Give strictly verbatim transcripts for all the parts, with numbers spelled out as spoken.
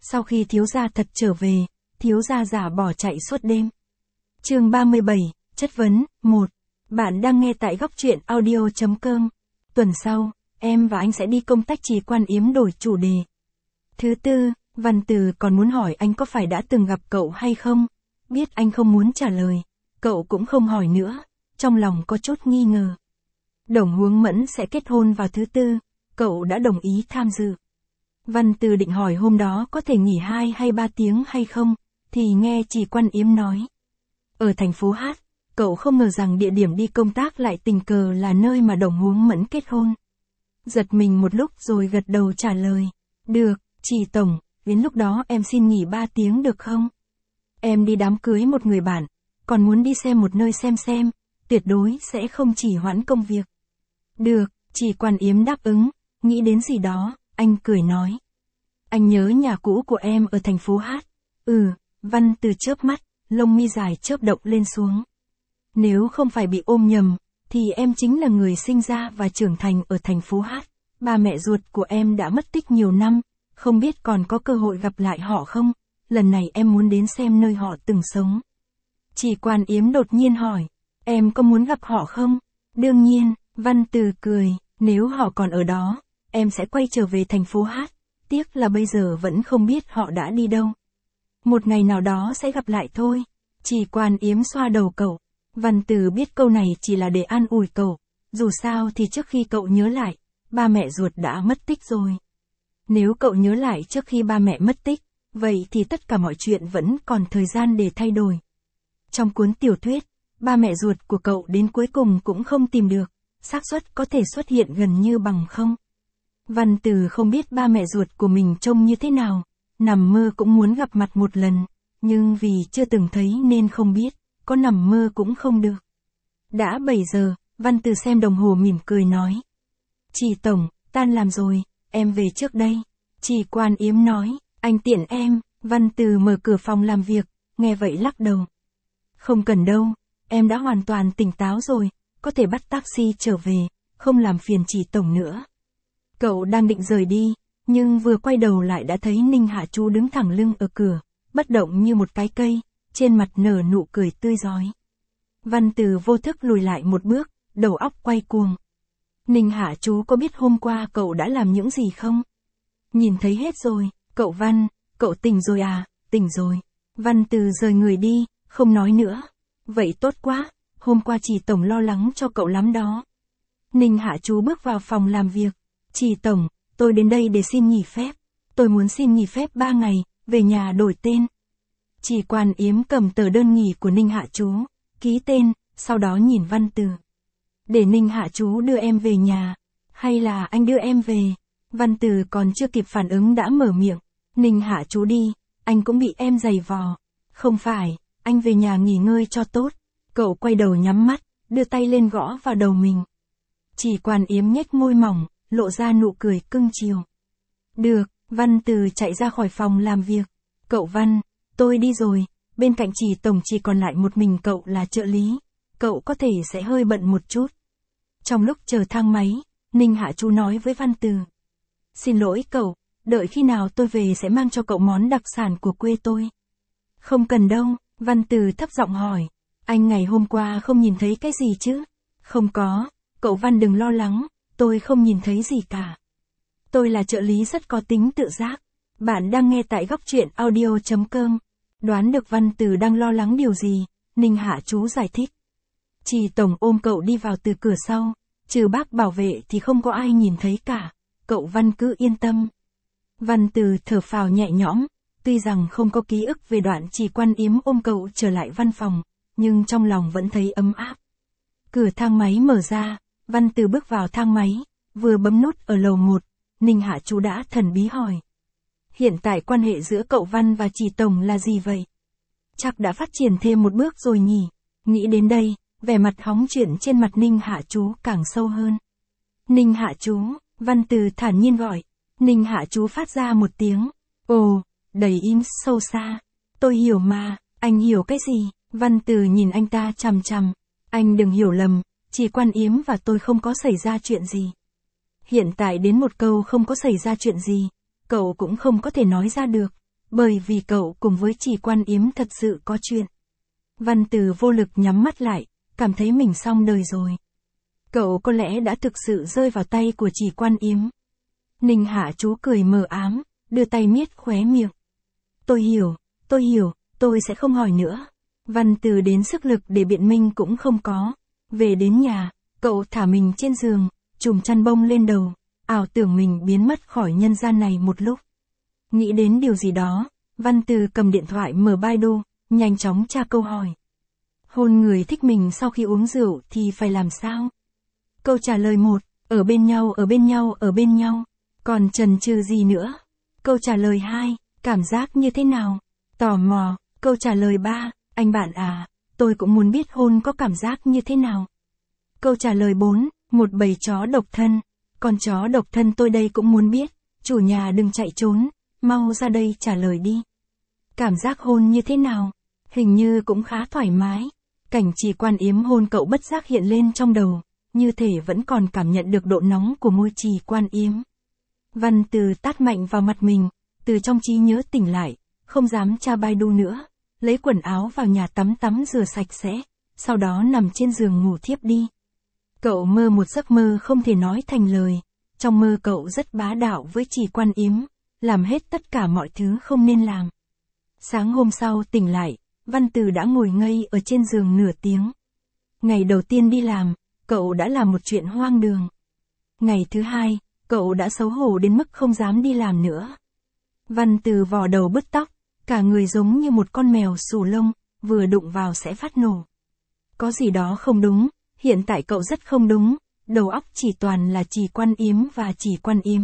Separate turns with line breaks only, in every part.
Sau khi thiếu gia thật trở về, thiếu gia giả bỏ chạy suốt đêm. Chương ba mươi bảy, chất vấn, một. Bạn đang nghe tại góc truyện audio chấm com. Tuần sau, em và anh sẽ đi công tác Trì Quan Yếm đổi chủ đề. Thứ tư, Văn Từ còn muốn hỏi anh có phải đã từng gặp cậu hay không? Biết anh không muốn trả lời, cậu cũng không hỏi nữa, trong lòng có chút nghi ngờ. Đồng Hướng Mẫn sẽ kết hôn vào thứ tư, cậu đã đồng ý tham dự. Văn Từ định hỏi hôm đó có thể nghỉ hai hay ba tiếng hay không, thì nghe Trì Quan Yếm nói. Ở thành phố Hát, cậu không ngờ rằng địa điểm đi công tác lại tình cờ là nơi mà Đồng Hướng Mẫn kết hôn. Giật mình một lúc rồi gật đầu trả lời. Được, Trì Tổng, đến lúc đó em xin nghỉ ba tiếng được không? Em đi đám cưới một người bạn, còn muốn đi xem một nơi xem xem, tuyệt đối sẽ không chỉ hoãn công việc. Được, Trì Quan Yếm đáp ứng, nghĩ đến gì đó, anh cười nói. Anh nhớ nhà cũ của em ở thành phố Hát. Ừ, Văn Từ chớp mắt, lông mi dài chớp động lên xuống. Nếu không phải bị ôm nhầm, thì em chính là người sinh ra và trưởng thành ở thành phố Hát. Ba mẹ ruột của em đã mất tích nhiều năm, không biết còn có cơ hội gặp lại họ không? Lần này em muốn đến xem nơi họ từng sống. Trì Quan Yếm đột nhiên hỏi, em có muốn gặp họ không? Đương nhiên, Văn Từ cười, nếu họ còn ở đó, em sẽ quay trở về thành phố Hát. Tiếc là bây giờ vẫn không biết họ đã đi đâu. Một ngày nào đó sẽ gặp lại thôi. Trì Quan Yếm xoa đầu cậu. Văn Từ biết câu này chỉ là để an ủi cậu. Dù sao thì trước khi cậu nhớ lại, ba mẹ ruột đã mất tích rồi. Nếu cậu nhớ lại trước khi ba mẹ mất tích, vậy thì tất cả mọi chuyện vẫn còn thời gian để thay đổi. Trong cuốn tiểu thuyết, ba mẹ ruột của cậu đến cuối cùng cũng không tìm được, xác suất có thể xuất hiện gần như bằng không. Văn Từ không biết ba mẹ ruột của mình trông như thế nào, nằm mơ cũng muốn gặp mặt một lần, nhưng vì chưa từng thấy nên không biết, có nằm mơ cũng không được. Đã bảy giờ, Văn Từ xem đồng hồ mỉm cười nói. Trì Tổng, tan làm rồi, em về trước đây. Trì Quan Yếm nói, anh tiện em. Văn Từ mở cửa phòng làm việc, nghe vậy lắc đầu. Không cần đâu, em đã hoàn toàn tỉnh táo rồi, có thể bắt taxi trở về, không làm phiền Trì Tổng nữa. Cậu đang định rời đi, nhưng vừa quay đầu lại đã thấy Ninh Hạ Chú đứng thẳng lưng ở cửa, bất động như một cái cây, trên mặt nở nụ cười tươi rói. Văn Từ vô thức lùi lại một bước, đầu óc quay cuồng. Ninh Hạ Chú có biết hôm qua cậu đã làm những gì không? Nhìn thấy hết rồi, cậu Văn, cậu tỉnh rồi à, tỉnh rồi. Văn Từ rời người đi, không nói nữa. Vậy tốt quá, hôm qua Trì Tổng lo lắng cho cậu lắm đó. Ninh Hạ Chú bước vào phòng làm việc. Trì Tổng, tôi đến đây để xin nghỉ phép. Tôi muốn xin nghỉ phép ba ngày, về nhà đổi tên. Trì Quan Yếm cầm tờ đơn nghỉ của Ninh Hạ Chú, ký tên, sau đó nhìn Văn Từ. Để Ninh Hạ Chú đưa em về nhà, hay là anh đưa em về? Văn Từ còn chưa kịp phản ứng đã mở miệng. Ninh Hạ Chú đi, anh cũng bị em giày vò. Không phải, anh về nhà nghỉ ngơi cho tốt. Cậu quay đầu nhắm mắt, đưa tay lên gõ vào đầu mình. Trì Quan Yếm nhếch môi mỏng, lộ ra nụ cười cưng chiều. Được, Văn Từ chạy ra khỏi phòng làm việc. Cậu Văn, tôi đi rồi, bên cạnh Trì Tổng chỉ còn lại một mình cậu là trợ lý. Cậu có thể sẽ hơi bận một chút. Trong lúc chờ thang máy, Ninh Hạ Chú nói với Văn Từ. Xin lỗi cậu, đợi khi nào tôi về sẽ mang cho cậu món đặc sản của quê tôi. Không cần đâu, Văn Từ thấp giọng hỏi. Anh ngày hôm qua không nhìn thấy cái gì chứ? Không có, cậu Văn đừng lo lắng, tôi không nhìn thấy gì cả. Tôi là trợ lý rất có tính tự giác. Bạn đang nghe tại góc truyện audio chấm com. Đoán được Văn Từ đang lo lắng điều gì, Ninh Hạ Chú giải thích. Trì Tổng ôm cậu đi vào từ cửa sau, trừ bác bảo vệ thì không có ai nhìn thấy cả, cậu Văn cứ yên tâm. Văn Từ thở phào nhẹ nhõm, tuy rằng không có ký ức về đoạn Trì Quan Yếm ôm cậu trở lại văn phòng, nhưng trong lòng vẫn thấy ấm áp. Cửa thang máy mở ra, Văn Từ bước vào thang máy, vừa bấm nút ở lầu một, Ninh Hạ Chú đã thần bí hỏi. Hiện tại quan hệ giữa cậu Văn và Trì Tổng là gì vậy? Chắc đã phát triển thêm một bước rồi nhỉ? Nghĩ đến đây, vẻ mặt hóng chuyện trên mặt Ninh Hạ Chú càng sâu hơn. Ninh Hạ Chú, Văn Từ thản nhiên gọi. Ninh Hạ Chú phát ra một tiếng. Ồ, đầy im sâu xa. Tôi hiểu mà, anh hiểu cái gì? Văn Từ nhìn anh ta chằm chằm. Anh đừng hiểu lầm, Trì Quan Yếm và tôi không có xảy ra chuyện gì. Hiện tại đến một câu không có xảy ra chuyện gì, cậu cũng không có thể nói ra được. bởi vì cậu cùng với Trì Quan Yếm thật sự có chuyện. Văn Từ vô lực nhắm mắt lại, cảm thấy mình xong đời rồi. Cậu có lẽ đã thực sự rơi vào tay của Trì Quan Yếm. Ninh Hạ Chú cười mờ ám, đưa tay miết khóe miệng. Tôi hiểu, tôi hiểu, tôi sẽ không hỏi nữa. Văn Từ đến sức lực để biện minh cũng không có. Về đến nhà, cậu thả mình trên giường, trùm chăn bông lên đầu, ảo tưởng mình biến mất khỏi nhân gian này một lúc. Nghĩ đến điều gì đó, Văn Từ cầm điện thoại mở Baidu, nhanh chóng tra câu hỏi. Hôn người thích mình sau khi uống rượu thì phải làm sao? Câu trả lời một, ở bên nhau, ở bên nhau, ở bên nhau. Còn chần chừ gì nữa? Câu trả lời hai, cảm giác như thế nào? Tò mò. Câu trả lời ba, anh bạn à, tôi cũng muốn biết hôn có cảm giác như thế nào. Câu trả lời bốn, một bầy chó độc thân. Con chó độc thân tôi đây cũng muốn biết, chủ nhà đừng chạy trốn, mau ra đây trả lời đi. Cảm giác hôn như thế nào? Hình như cũng khá thoải mái. Cảnh Trì Quan Yếm hôn cậu bất giác hiện lên trong đầu, như thể vẫn còn cảm nhận được độ nóng của môi Trì Quan Yếm. Văn Từ tát mạnh vào mặt mình, từ trong trí nhớ tỉnh lại, không dám tra Baidu nữa, lấy quần áo vào nhà tắm tắm rửa sạch sẽ, sau đó nằm trên giường ngủ thiếp đi. Cậu mơ một giấc mơ không thể nói thành lời, trong mơ cậu rất bá đạo với Trì Quan Yếm, làm hết tất cả mọi thứ không nên làm. Sáng hôm sau tỉnh lại, Văn Từ đã ngồi ngây ở trên giường nửa tiếng. Ngày đầu tiên đi làm, cậu đã làm một chuyện hoang đường. Ngày thứ hai, cậu đã xấu hổ đến mức không dám đi làm nữa. Văn Từ vò đầu bứt tóc, cả người giống như một con mèo xù lông, vừa đụng vào sẽ phát nổ. Có gì đó không đúng, hiện tại cậu rất không đúng, đầu óc chỉ toàn là Trì Quan Yếm và Trì Quan Yếm.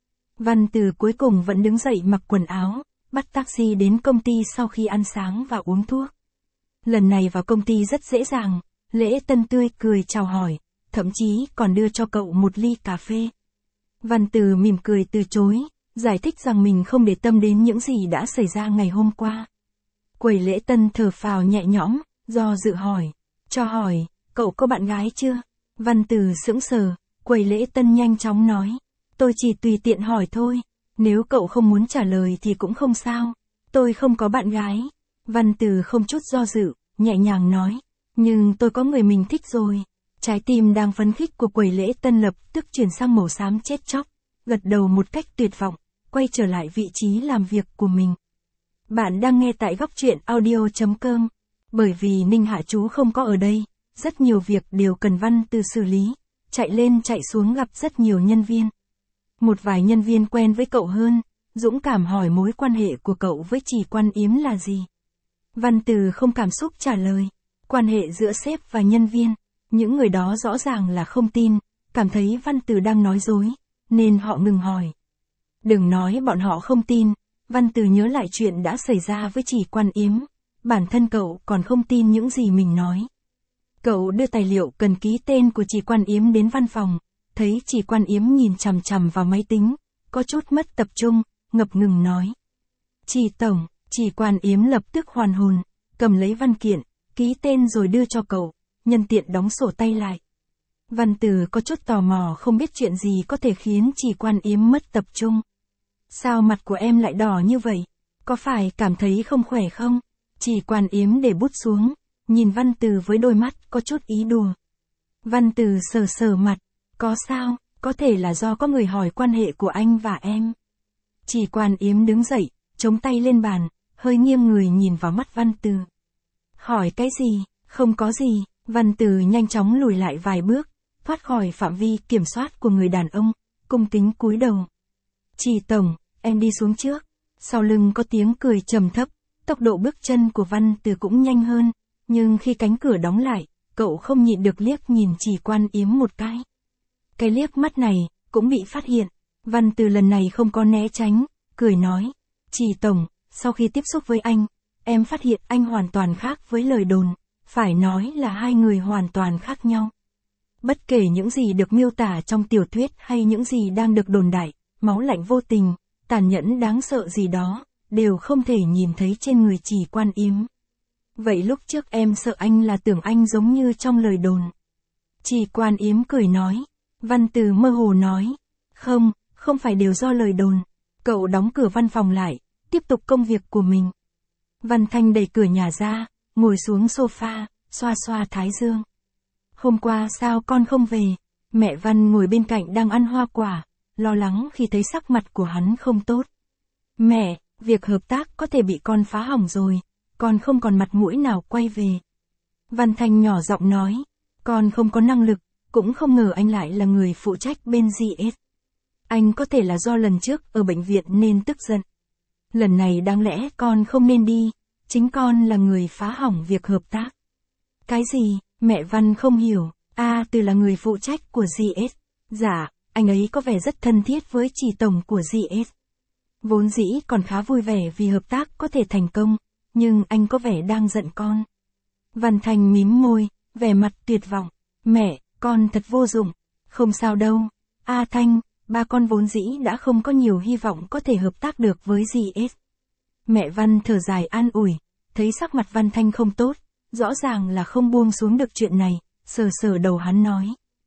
Văn Từ cuối cùng vẫn đứng dậy mặc quần áo, bắt taxi đến công ty sau khi ăn sáng và uống thuốc. Lần này vào công ty rất dễ dàng, Lễ Tân tươi cười chào hỏi, thậm chí còn đưa cho cậu một ly cà phê. Văn Từ mỉm cười từ chối, giải thích rằng mình không để tâm đến những gì đã xảy ra ngày hôm qua. Quầy Lễ Tân thở phào nhẹ nhõm, do dự hỏi, cho hỏi, cậu có bạn gái chưa? Văn Từ sững sờ, quầy Lễ Tân nhanh chóng nói, tôi chỉ tùy tiện hỏi thôi, nếu cậu không muốn trả lời thì cũng không sao, tôi không có bạn gái. Văn Từ không chút do dự, nhẹ nhàng nói, nhưng tôi có người mình thích rồi. Trái tim đang phấn khích của quầy Lễ Tân lập tức chuyển sang màu xám chết chóc, gật đầu một cách tuyệt vọng, quay trở lại vị trí làm việc của mình. Bạn đang nghe tại góc truyện audio chấm com. Bởi vì Ninh Hạ Chú không có ở đây, rất nhiều việc đều cần Văn Từ xử lý, chạy lên chạy xuống gặp rất nhiều nhân viên. Một vài nhân viên quen với cậu hơn, dũng cảm hỏi mối quan hệ của cậu với Trì Quan Yếm là gì. Văn Từ không cảm xúc trả lời, quan hệ giữa sếp và nhân viên, những người đó rõ ràng là không tin, cảm thấy Văn Từ đang nói dối, nên họ ngừng hỏi. Đừng nói bọn họ không tin, Văn Từ nhớ lại chuyện đã xảy ra với Trì Quan Yếm, bản thân cậu còn không tin những gì mình nói. Cậu đưa tài liệu cần ký tên của Trì Quan Yếm đến văn phòng, thấy Trì Quan Yếm nhìn chằm chằm vào máy tính, có chút mất tập trung, ngập ngừng nói. Trì Tổng, Trì Quan Yếm lập tức hoàn hồn, cầm lấy văn kiện, ký tên rồi đưa cho cậu, nhân tiện đóng sổ tay lại. Văn Từ có chút tò mò không biết chuyện gì có thể khiến Trì Quan Yếm mất tập trung. Sao mặt của em lại đỏ như vậy? Có phải cảm thấy không khỏe không? Trì Quan Yếm để bút xuống, nhìn Văn Từ với đôi mắt có chút ý đùa. Văn Từ sờ sờ mặt, có sao, có thể là do có người hỏi quan hệ của anh và em. Trì Quan Yếm đứng dậy, chống tay lên bàn, hơi nghiêng người nhìn vào mắt Văn Từ. Hỏi cái gì? Không có gì. Văn Từ nhanh chóng lùi lại vài bước, thoát khỏi phạm vi kiểm soát của người đàn ông, cung kính cúi đầu. Trì Tổng, em đi xuống trước. Sau lưng có tiếng cười trầm thấp, tốc độ bước chân của Văn Từ cũng nhanh hơn, nhưng khi cánh cửa đóng lại, cậu không nhịn được liếc nhìn Trì Quan Yếm một cái. Cái liếc mắt này, cũng bị phát hiện. Văn Từ lần này không có né tránh, cười nói. Trì Tổng, sau khi tiếp xúc với anh, em phát hiện anh hoàn toàn khác với lời đồn, phải nói là hai người hoàn toàn khác nhau. Bất kể những gì được miêu tả trong tiểu thuyết hay những gì đang được đồn đại, máu lạnh vô tình, tàn nhẫn đáng sợ gì đó, đều không thể nhìn thấy trên người Trì Quan Yếm. Vậy lúc trước em sợ anh là tưởng anh giống như trong lời đồn. Trì Quan Yếm cười nói. Văn Từ mơ hồ nói. Không, không phải đều do lời đồn. Cậu đóng cửa văn phòng lại, tiếp tục công việc của mình. Văn Thanh đẩy cửa nhà ra, ngồi xuống sofa, xoa xoa thái dương. Hôm qua sao con không về? Mẹ Văn ngồi bên cạnh đang ăn hoa quả, lo lắng khi thấy sắc mặt của hắn không tốt. Mẹ, việc hợp tác có thể bị con phá hỏng rồi, con không còn mặt mũi nào quay về. Văn Thanh nhỏ giọng nói, con không có năng lực, cũng không ngờ anh lại là người phụ trách bên giê ét. Anh có thể là do lần trước ở bệnh viện nên tức giận. Lần này đáng lẽ con không nên đi, chính con là người phá hỏng việc hợp tác. Cái gì? Mẹ Văn không hiểu. A Từ là người phụ trách của giê ét. Dạ, anh ấy có vẻ rất thân thiết với chị tổng của giê ét. Vốn dĩ còn khá vui vẻ vì hợp tác có thể thành công, nhưng anh có vẻ đang giận con. Văn Thanh mím môi, vẻ mặt tuyệt vọng. Mẹ, con thật vô dụng. Không sao đâu. A Thanh, ba con vốn dĩ đã không có nhiều hy vọng có thể hợp tác được với giê ét. Mẹ Văn thở dài an ủi, thấy sắc mặt Văn Thanh không tốt, rõ ràng là không buông xuống được chuyện này, sờ sờ đầu hắn nói.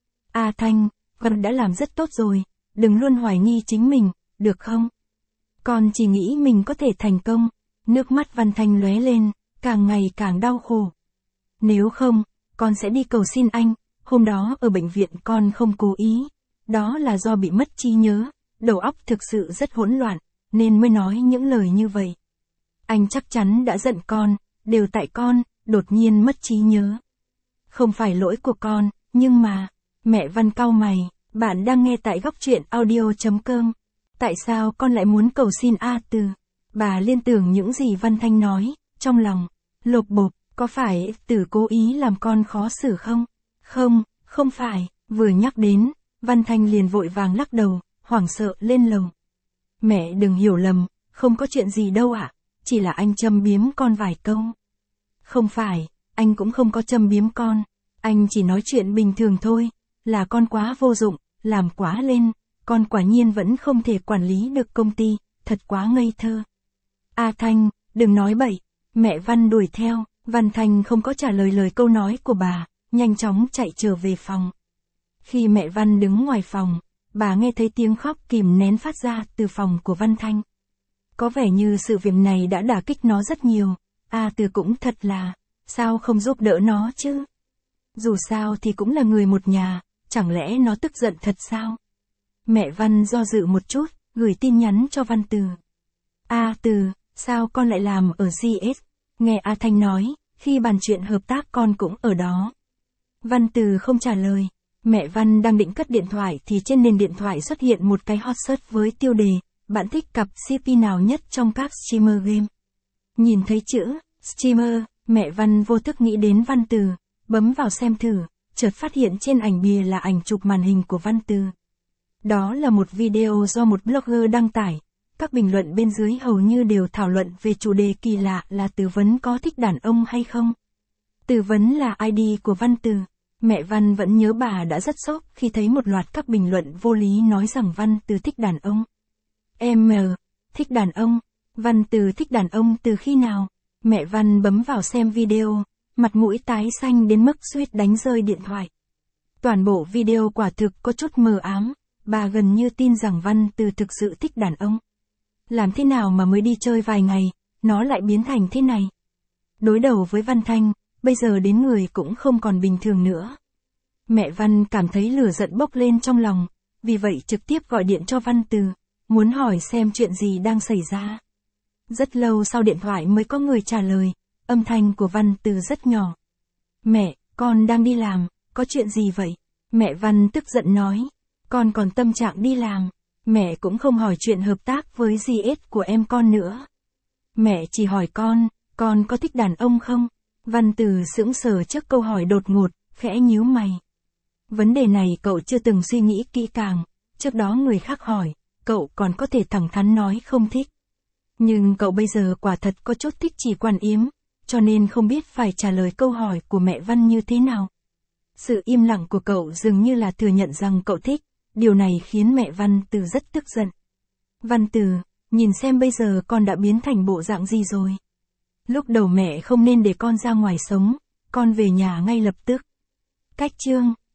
A Thanh, con đã làm rất tốt rồi, đừng luôn hoài nghi chính mình, được không? Con chỉ nghĩ mình có thể thành công. Nước mắt Văn Thanh lóe lên, càng ngày càng đau khổ. Nếu không, con sẽ đi cầu xin anh, hôm đó ở bệnh viện con không cố ý. Đó là do bị mất trí nhớ, đầu óc thực sự rất hỗn loạn, nên mới nói những lời như vậy. Anh chắc chắn đã giận con, đều tại con, đột nhiên mất trí nhớ. Không phải lỗi của con, nhưng mà, mẹ Văn cau mày, bạn đang nghe tại góc truyện audio chấm com. Tại sao con lại muốn cầu xin A Từ? Bà liên tưởng những gì Văn Thanh nói, trong lòng, lột bột, có phải Từ cố ý làm con khó xử không? Không, không phải, vừa nhắc đến, Văn Thanh liền vội vàng lắc đầu, hoảng sợ lên lầu. Mẹ đừng hiểu lầm, không có chuyện gì đâu ạ, chỉ là anh châm biếm con vài câu. Không phải, anh cũng không có châm biếm con, anh chỉ nói chuyện bình thường thôi, là con quá vô dụng, làm quá lên, con quả nhiên vẫn không thể quản lý được công ty, thật quá ngây thơ. A Thanh, đừng nói bậy, mẹ Văn đuổi theo, Văn Thanh không có trả lời lời câu nói của bà, nhanh chóng chạy trở về phòng. Khi mẹ Văn đứng ngoài phòng, bà nghe thấy tiếng khóc kìm nén phát ra từ phòng của Văn Thanh. Có vẻ như sự việc này đã đả kích nó rất nhiều, A Từ cũng thật là, sao không giúp đỡ nó chứ? Dù sao thì cũng là người một nhà, chẳng lẽ nó tức giận thật sao? Mẹ Văn do dự một chút, gửi tin nhắn cho Văn Từ. A Từ, sao con lại làm ở giê ét? Nghe A Thanh nói, khi bàn chuyện hợp tác con cũng ở đó. Văn Từ không trả lời. Mẹ Văn đang định cất điện thoại thì trên nền điện thoại xuất hiện một cái hot search với tiêu đề, bạn thích cặp xê pê nào nhất trong các streamer game. Nhìn thấy chữ, streamer, mẹ Văn vô thức nghĩ đến Văn Từ, bấm vào xem thử, chợt phát hiện trên ảnh bìa là ảnh chụp màn hình của Văn Từ. Đó là một video do một blogger đăng tải, các bình luận bên dưới hầu như đều thảo luận về chủ đề kỳ lạ là Từ Vấn có thích đàn ông hay không. Từ Vấn là i đê của Văn Từ. Mẹ Văn vẫn nhớ bà đã rất sốc khi thấy một loạt các bình luận vô lý nói rằng Văn Từ thích đàn ông. Em mờ, thích đàn ông, Văn Từ thích đàn ông từ khi nào? Mẹ Văn bấm vào xem video, mặt mũi tái xanh đến mức suýt đánh rơi điện thoại. Toàn bộ video quả thực có chút mờ ám, bà gần như tin rằng Văn Từ thực sự thích đàn ông. Làm thế nào mà mới đi chơi vài ngày, nó lại biến thành thế này? Đối đầu với Văn Thanh, bây giờ đến người cũng không còn bình thường nữa. Mẹ Văn cảm thấy lửa giận bốc lên trong lòng, vì vậy trực tiếp gọi điện cho Văn Từ, muốn hỏi xem chuyện gì đang xảy ra. Rất lâu sau điện thoại mới có người trả lời, âm thanh của Văn Từ rất nhỏ. Mẹ, con đang đi làm, có chuyện gì vậy? Mẹ Văn tức giận nói, con còn tâm trạng đi làm, mẹ cũng không hỏi chuyện hợp tác với giê ét của em con nữa. Mẹ chỉ hỏi con, con có thích đàn ông không? Văn Từ sững sờ trước câu hỏi đột ngột, khẽ nhíu mày. Vấn đề này cậu chưa từng suy nghĩ kỹ càng, trước đó người khác hỏi, cậu còn có thể thẳng thắn nói không thích. Nhưng cậu bây giờ quả thật có chút thích Chỉ Quản Yếm, cho nên không biết phải trả lời câu hỏi của mẹ Văn như thế nào. Sự im lặng của cậu dường như là thừa nhận rằng cậu thích, điều này khiến mẹ Văn Từ rất tức giận. Văn Từ, nhìn xem bây giờ con đã biến thành bộ dạng gì rồi. Lúc đầu mẹ không nên để con ra ngoài sống, con về nhà ngay lập tức. Cách chương